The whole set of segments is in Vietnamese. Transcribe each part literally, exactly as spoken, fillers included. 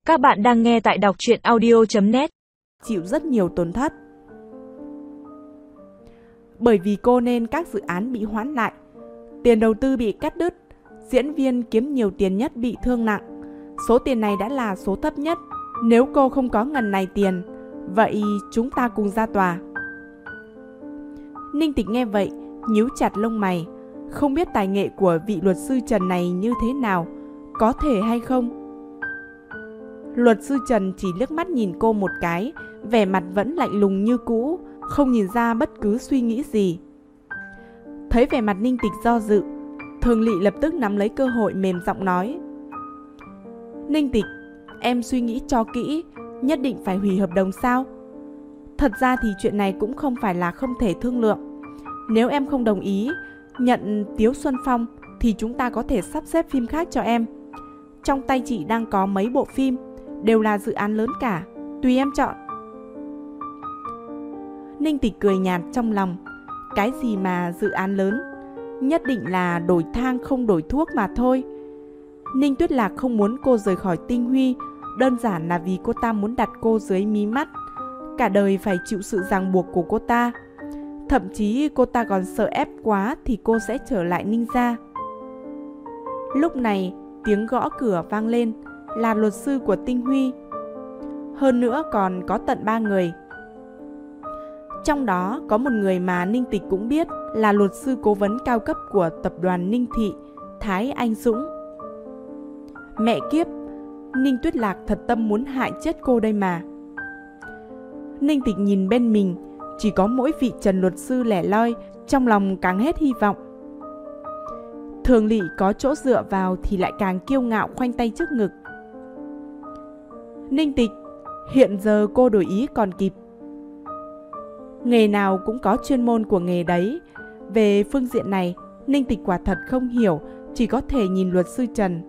Các bạn đang nghe tại đọc truyện audio chấm net. Chịu rất nhiều tổn thất. Bởi vì cô nên các dự án bị hoãn lại, tiền đầu tư bị cắt đứt, diễn viên kiếm nhiều tiền nhất bị thương nặng. Số tiền này đã là số thấp nhất. Nếu cô không có ngần này tiền, vậy chúng ta cùng ra tòa. Ninh Tịch nghe vậy, nhíu chặt lông mày. Không biết tài nghệ của vị luật sư Trần này như thế nào, có thể hay không? Luật sư Trần chỉ liếc mắt nhìn cô một cái, vẻ mặt vẫn lạnh lùng như cũ, không nhìn ra bất cứ suy nghĩ gì. Thấy vẻ mặt Ninh Tịch do dự, Thường Lị lập tức nắm lấy cơ hội mềm giọng nói: Ninh Tịch, em suy nghĩ cho kỹ, nhất định phải hủy hợp đồng sao? Thật ra thì chuyện này cũng không phải là không thể thương lượng. Nếu em không đồng ý nhận Tiếu Xuân Phong thì chúng ta có thể sắp xếp phim khác cho em. Trong tay chị đang có mấy bộ phim, đều là dự án lớn cả, tùy em chọn. Ninh Tịch cười nhạt trong lòng. Cái gì mà dự án lớn, nhất định là đổi thang không đổi thuốc mà thôi. Ninh Tuyết Lạc không muốn cô rời khỏi Tinh Huy, đơn giản là vì cô ta muốn đặt cô dưới mí mắt, cả đời phải chịu sự ràng buộc của cô ta. Thậm chí cô ta còn sợ ép quá thì cô sẽ trở lại Ninh gia. Lúc này tiếng gõ cửa vang lên, là luật sư của Tinh Huy. Hơn nữa còn có tận ba người. Trong đó có một người mà Ninh Tịch cũng biết, là luật sư cố vấn cao cấp của tập đoàn Ninh Thị, Thái Anh Dũng. Mẹ kiếp, Ninh Tuyết Lạc thật tâm muốn hại chết cô đây mà. Ninh Tịch nhìn bên mình, chỉ có mỗi vị Trần luật sư lẻ loi, trong lòng càng hết hy vọng. Thường Lị có chỗ dựa vào thì lại càng kiêu ngạo khoanh tay trước ngực. Ninh Tịch, hiện giờ cô đổi ý còn kịp. Nghề nào cũng có chuyên môn của nghề đấy. Về phương diện này, Ninh Tịch quả thật không hiểu, chỉ có thể nhìn luật sư Trần.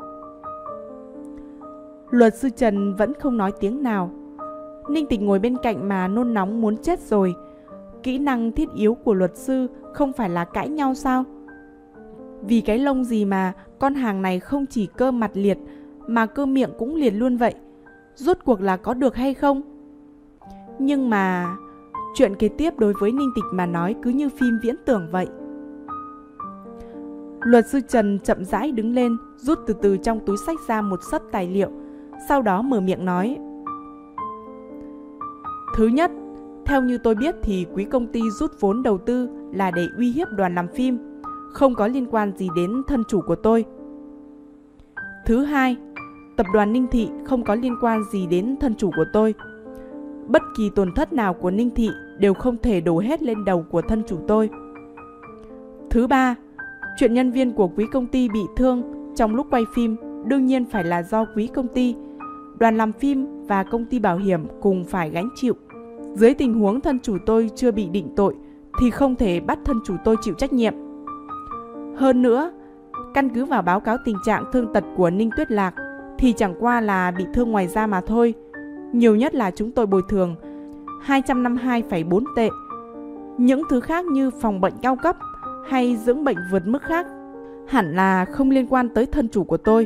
Luật sư Trần vẫn không nói tiếng nào. Ninh Tịch ngồi bên cạnh mà nôn nóng muốn chết rồi. Kỹ năng thiết yếu của luật sư không phải là cãi nhau sao? Vì cái lông gì mà con hàng này không chỉ cơ mặt liệt mà cơ miệng cũng liệt luôn vậy? Rốt cuộc là có được hay không? Nhưng mà chuyện kế tiếp đối với Ninh Tịch mà nói cứ như phim viễn tưởng vậy. Luật sư Trần chậm rãi đứng lên, rút từ từ trong túi xách ra một xấp tài liệu, sau đó mở miệng nói: Thứ nhất, theo như tôi biết thì quý công ty rút vốn đầu tư là để uy hiếp đoàn làm phim, không có liên quan gì đến thân chủ của tôi. Thứ hai, tập đoàn Ninh Thị không có liên quan gì đến thân chủ của tôi. Bất kỳ tổn thất nào của Ninh Thị đều không thể đổ hết lên đầu của thân chủ tôi. Thứ ba, chuyện nhân viên của quý công ty bị thương trong lúc quay phim đương nhiên phải là do quý công ty, đoàn làm phim và công ty bảo hiểm cùng phải gánh chịu. Dưới tình huống thân chủ tôi chưa bị định tội thì không thể bắt thân chủ tôi chịu trách nhiệm. Hơn nữa, căn cứ vào báo cáo tình trạng thương tật của Ninh Tuyết Lạc thì chẳng qua là bị thương ngoài da mà thôi. Nhiều nhất là chúng tôi bồi thường hai trăm năm mươi hai phẩy bốn tệ. Những thứ khác như phòng bệnh cao cấp hay dưỡng bệnh vượt mức khác hẳn là không liên quan tới thân chủ của tôi.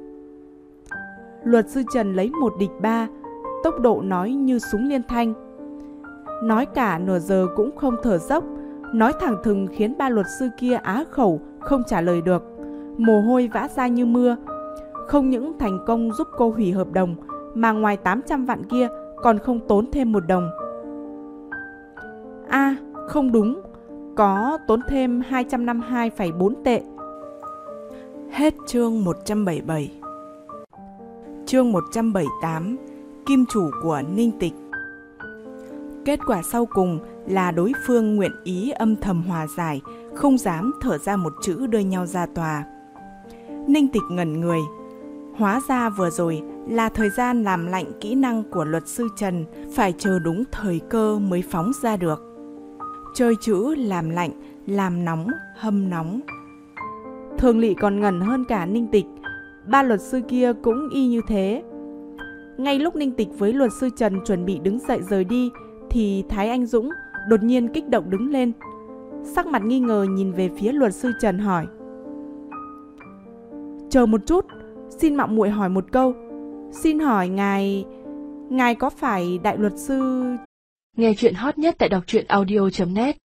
Luật sư Trần lấy một địch ba, tốc độ nói như súng liên thanh. Nói cả nửa giờ cũng không thở dốc, nói thẳng thừng khiến ba luật sư kia á khẩu không trả lời được, mồ hôi vã ra như mưa. Không những thành công giúp cô hủy hợp đồng, mà ngoài tám trăm vạn kia còn không tốn thêm một đồng. À, không đúng, có tốn thêm hai trăm năm mươi hai phẩy bốn tệ. Hết chương một trăm bảy mươi bảy. Chương một trăm bảy mươi tám, kim chủ của Ninh Tịch. Kết quả sau cùng là đối phương nguyện ý âm thầm hòa giải, không dám thở ra một chữ đưa nhau ra tòa. Ninh Tịch ngẩn người. Hóa ra vừa rồi là thời gian làm lạnh kỹ năng của luật sư Trần, phải chờ đúng thời cơ mới phóng ra được. Chơi chữ làm lạnh, làm nóng, hâm nóng. Thường Lị còn ngẩn hơn cả Ninh Tịch. Ba luật sư kia cũng y như thế. Ngay lúc Ninh Tịch với luật sư Trần chuẩn bị đứng dậy rời đi thì Thái Anh Dũng đột nhiên kích động đứng lên, sắc mặt nghi ngờ nhìn về phía luật sư Trần hỏi: Chờ một chút, xin mạo muội hỏi một câu, Xin hỏi ngài, ngài có phải đại luật sư... Nghe chuyện hot nhất tại đọc truyện audio chấm net.